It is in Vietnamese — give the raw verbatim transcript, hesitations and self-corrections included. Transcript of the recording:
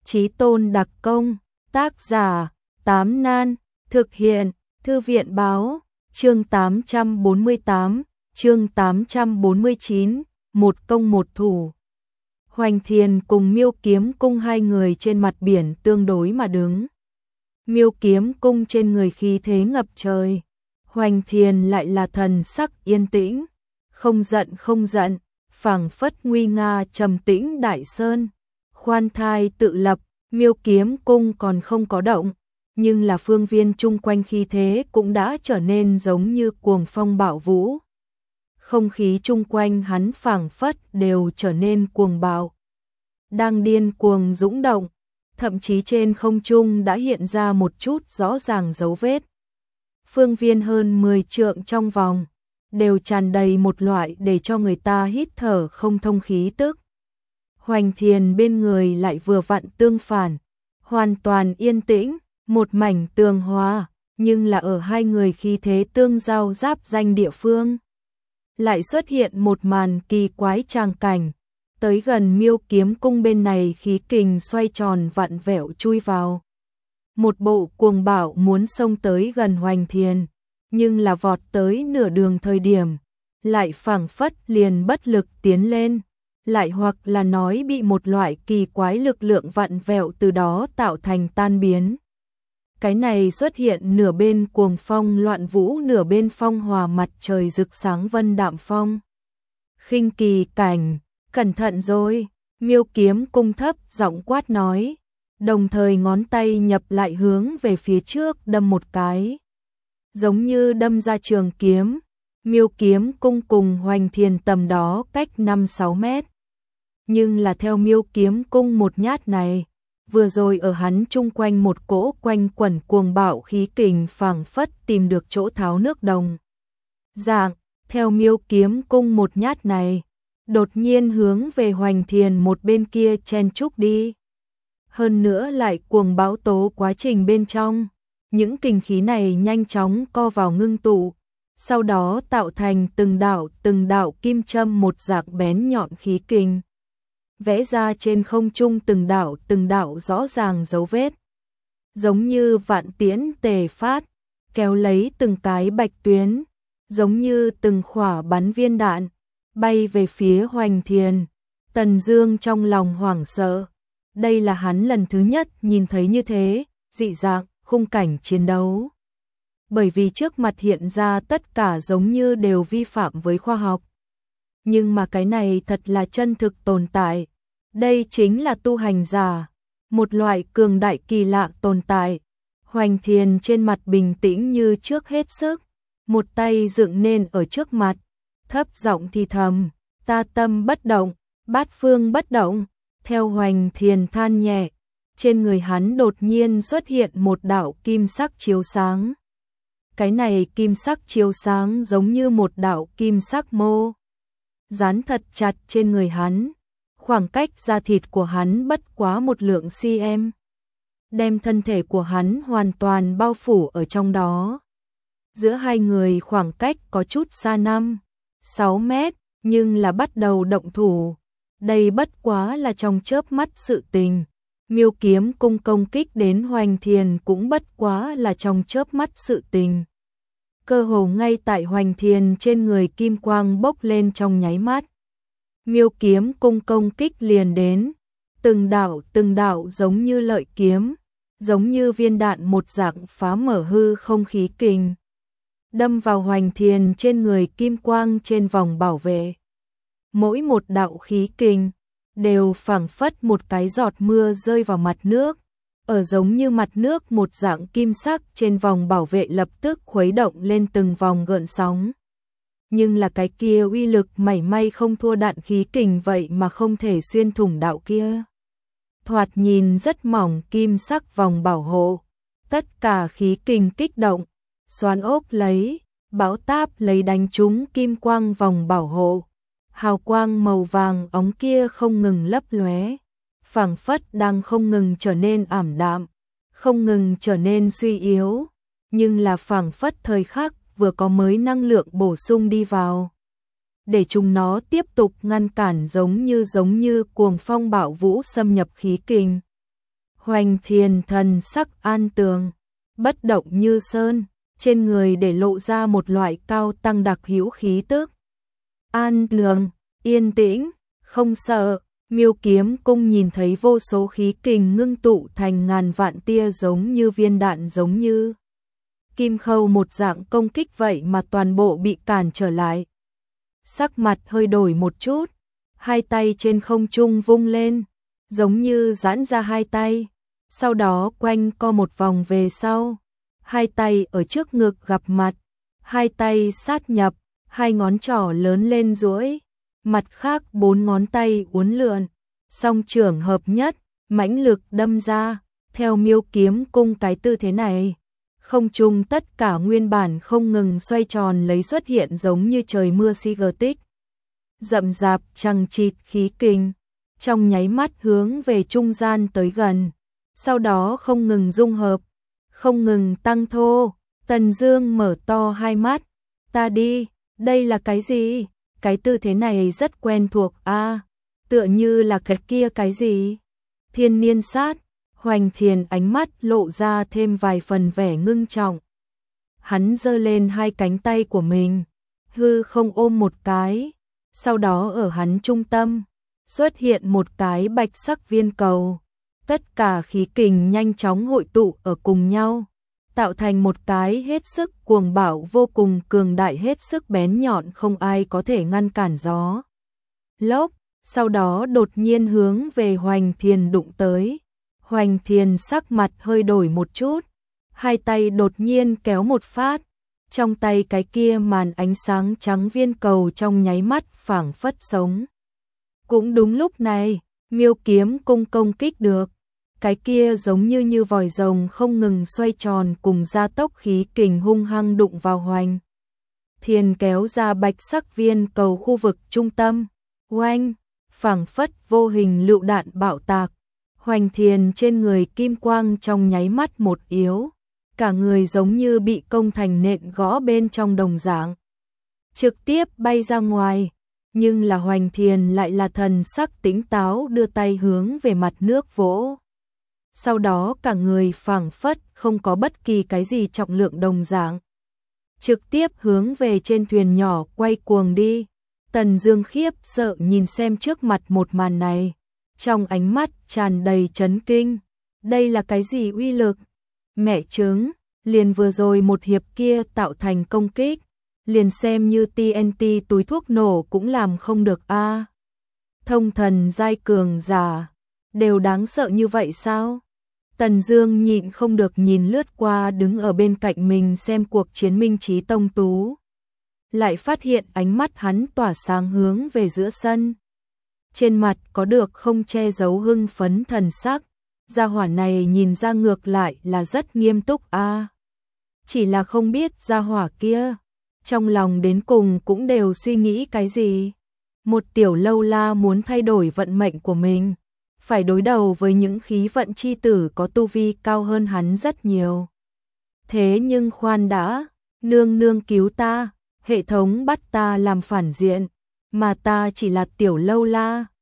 Chí Tôn đặc công, tác giả, Tám Nan, thực hiện, Thư viện báo, chương tám trăm bốn mươi tám, chương tám trăm bốn mươi chín, một công một thủ. Hoành Thiền cùng Miêu Kiếm Cung hai người trên mặt biển tương đối mà đứng. Miêu Kiếm Cung trên người khí thế ngập trời, Hoành Thiền lại là thần sắc yên tĩnh, không giận không giận, phảng phất nguy nga trầm tĩnh đại sơn, khoan thai tự lập. Miêu Kiếm Cung còn không có động, nhưng là phương viên chung quanh khí thế cũng đã trở nên giống như cuồng phong bạo vũ. Không khí chung quanh hắn phảng phất đều trở nên cuồng bạo, đang điên cuồng dũng động, thậm chí trên không trung đã hiện ra một chút rõ ràng dấu vết. Phương viên hơn mười trượng trong vòng, đều tràn đầy một loại để cho người ta hít thở không thông khí tức. Hoành Thiền bên người lại vừa vặn tương phản, hoàn toàn yên tĩnh, một mảnh tường hòa, nhưng là ở hai người khí thế tương giao giáp danh địa phương. Lại xuất hiện một màn kỳ quái tràng cảnh, tới gần Miêu Kiếm Cung bên này khí kình xoay tròn vặn vẹo chui vào. Một bộ cuồng bạo muốn xông tới gần Hoành Thiền, nhưng là vọt tới nửa đường thời điểm, lại phảng phất liền bất lực tiến lên. Lại hoặc là nói bị một loại kỳ quái lực lượng vặn vẹo từ đó tạo thành tan biến. Cái này xuất hiện nửa bên cuồng phong loạn vũ, nửa bên phong hòa mặt trời rực sáng vân đạm phong. Khinh kỳ cảnh, cẩn thận rồi, Miêu Kiếm Cung thấp giọng quát nói, đồng thời ngón tay nhập lại hướng về phía trước đâm một cái. Giống như đâm ra trường kiếm, Miêu Kiếm Cung cùng Hoành Thiền tầm đó cách năm sáu mét. Nhưng là theo Miêu Kiếm Cung một nhát này, vừa rồi ở hắn chung quanh một cỗ quanh quẩn cuồng bạo khí kình phảng phất tìm được chỗ tháo nước đồng. Dạng, theo Miêu Kiếm Cung một nhát này, đột nhiên hướng về Hoành Thiền một bên kia chen chúc đi. Hơn nữa lại cuồng bão tố quá trình bên trong, những kình khí này nhanh chóng co vào ngưng tụ, sau đó tạo thành từng đạo từng đạo kim châm một dạng bén nhọn khí kình. Vẽ ra trên không trung từng đạo từng đạo rõ ràng dấu vết. Giống như vạn tiễn tề phát, kéo lấy từng cái bạch tuyến, giống như từng khỏa bắn viên đạn, bay về phía Hoành Thiền. Tần Dương trong lòng hoảng sợ, đây là hắn lần thứ nhất nhìn thấy như thế, dị dạng, khung cảnh chiến đấu. Bởi vì trước mặt hiện ra tất cả giống như đều vi phạm với khoa học. Nhưng mà cái này thật là chân thực tồn tại. Đây chính là tu hành giả, một loại cường đại kỳ lạ tồn tại. Hoành Thiền trên mặt bình tĩnh như trước hết sức, một tay dựng nên ở trước mặt, thấp giọng thì thầm, ta tâm bất động, bát phương bất động. Theo Hoành Thiền than nhẹ, trên người hắn đột nhiên xuất hiện một đạo kim sắc chiếu sáng. Cái này kim sắc chiếu sáng giống như một đạo kim sắc mô, dán thật chặt trên người hắn. Khoảng cách da thịt của hắn bất quá một lượng cm, đem thân thể của hắn hoàn toàn bao phủ ở trong đó. Giữa hai người khoảng cách có chút xa năm, sáu mét, nhưng là bắt đầu động thủ. Đây bất quá là trong chớp mắt sự tình. Miêu Kiếm Cung công kích đến Hoành Thiền cũng bất quá là trong chớp mắt sự tình. Cơ hồ ngay tại Hoành Thiền trên người kim quang bốc lên trong nháy mắt. Miêu Kiếm Cung công kích liền đến, từng đạo từng đạo giống như lợi kiếm, giống như viên đạn một dạng phá mở hư không khí kình, đâm vào Hoành Thiền trên người kim quang trên vòng bảo vệ. Mỗi một đạo khí kình đều phảng phất một cái giọt mưa rơi vào mặt nước, ở giống như mặt nước một dạng kim sắc trên vòng bảo vệ lập tức khuấy động lên từng vòng gợn sóng. Nhưng là cái kia uy lực mảy may không thua đạn khí kình vậy mà không thể xuyên thủng đạo kia. Thoạt nhìn rất mỏng kim sắc vòng bảo hộ, tất cả khí kình kích động, xoắn ốc lấy, bão táp lấy đánh trúng kim quang vòng bảo hộ. Hào quang màu vàng óng kia không ngừng lấp lóe, phảng phất đang không ngừng trở nên ảm đạm, không ngừng trở nên suy yếu, nhưng là phảng phất thời khắc vừa có mới năng lượng bổ sung đi vào, để chúng nó tiếp tục ngăn cản giống như giống như cuồng phong bạo vũ xâm nhập khí kình. Hoành Thiền thần sắc an tường, bất động như sơn, trên người để lộ ra một loại cao tăng đặc hữu khí tức. An lường, yên tĩnh, không sợ. Miêu Kiếm Cung nhìn thấy vô số khí kình ngưng tụ thành ngàn vạn tia giống như viên đạn, giống như kim khâu một dạng công kích vậy mà toàn bộ bị cản trở lại. Sắc mặt hơi đổi một chút, hai tay trên không trung vung lên, giống như giãn ra hai tay, sau đó quanh co một vòng về sau, hai tay ở trước ngực gặp mặt, hai tay sát nhập, hai ngón trỏ lớn lên duỗi, mặt khác bốn ngón tay uốn lượn, song trưởng hợp nhất, mãnh lực đâm ra. Theo Miêu Kiếm Cung cái tư thế này, không trung tất cả nguyên bản không ngừng xoay tròn lấy xuất hiện giống như trời mưa si gờ tích. Rậm rạp chằng chịt khí kình, trong nháy mắt hướng về trung gian tới gần, sau đó không ngừng dung hợp, không ngừng tăng thô. Tần Dương mở to hai mắt, ta đi, đây là cái gì? Cái tư thế này rất quen thuộc a, à, tựa như là cái kia cái gì? Thiên niên sát. Hoành Thiền ánh mắt lộ ra thêm vài phần vẻ ngưng trọng. Hắn giơ lên hai cánh tay của mình, hư không ôm một cái, sau đó ở hắn trung tâm xuất hiện một cái bạch sắc viên cầu. Tất cả khí kình nhanh chóng hội tụ ở cùng nhau, tạo thành một cái hết sức cuồng bạo, vô cùng cường đại, hết sức bén nhọn, không ai có thể ngăn cản gió lốc, sau đó đột nhiên hướng về Hoành Thiền đụng tới. Hoành Thiền sắc mặt hơi đổi một chút, hai tay đột nhiên kéo một phát, trong tay cái kia màn ánh sáng trắng viên cầu trong nháy mắt phảng phất sống. Cũng đúng lúc này, Miêu Kiếm Cung công kích được, cái kia giống như như vòi rồng không ngừng xoay tròn cùng gia tốc khí kình hung hăng đụng vào Hoành Thiền kéo ra bạch sắc viên cầu khu vực trung tâm. Oanh, phảng phất vô hình lựu đạn bạo tạc. Hoành Thiền trên người kim quang trong nháy mắt một yếu, cả người giống như bị công thành nện gõ bên trong đồng dạng, trực tiếp bay ra ngoài. Nhưng là Hoành Thiền lại là thần sắc tỉnh táo, đưa tay hướng về mặt nước vỗ. Sau đó cả người phảng phất không có bất kỳ cái gì trọng lượng đồng dạng, trực tiếp hướng về trên thuyền nhỏ quay cuồng đi. Tần Dương khiếp sợ nhìn xem trước mặt một màn này, trong ánh mắt tràn đầy chấn kinh. Đây là cái gì uy lực? Mẹ chứng, liền vừa rồi một hiệp kia tạo thành công kích, liền xem như tê en tê túi thuốc nổ cũng làm không được a. À, thông thần giai cường giả đều đáng sợ như vậy sao? Tần Dương nhịn không được nhìn lướt qua đứng ở bên cạnh mình xem cuộc chiến Minh Chí Tông Tú, lại phát hiện ánh mắt hắn tỏa sáng hướng về giữa sân. Trên mặt có được không che giấu hưng phấn thần sắc, gia hỏa này nhìn ra ngược lại là rất nghiêm túc a. À, chỉ là không biết gia hỏa kia trong lòng đến cùng cũng đều suy nghĩ cái gì. Một tiểu lâu la muốn thay đổi vận mệnh của mình, phải đối đầu với những khí vận chi tử có tu vi cao hơn hắn rất nhiều. Thế nhưng khoan đã, nương nương cứu ta, hệ thống bắt ta làm phản diện, mà ta chỉ là tiểu lâu la,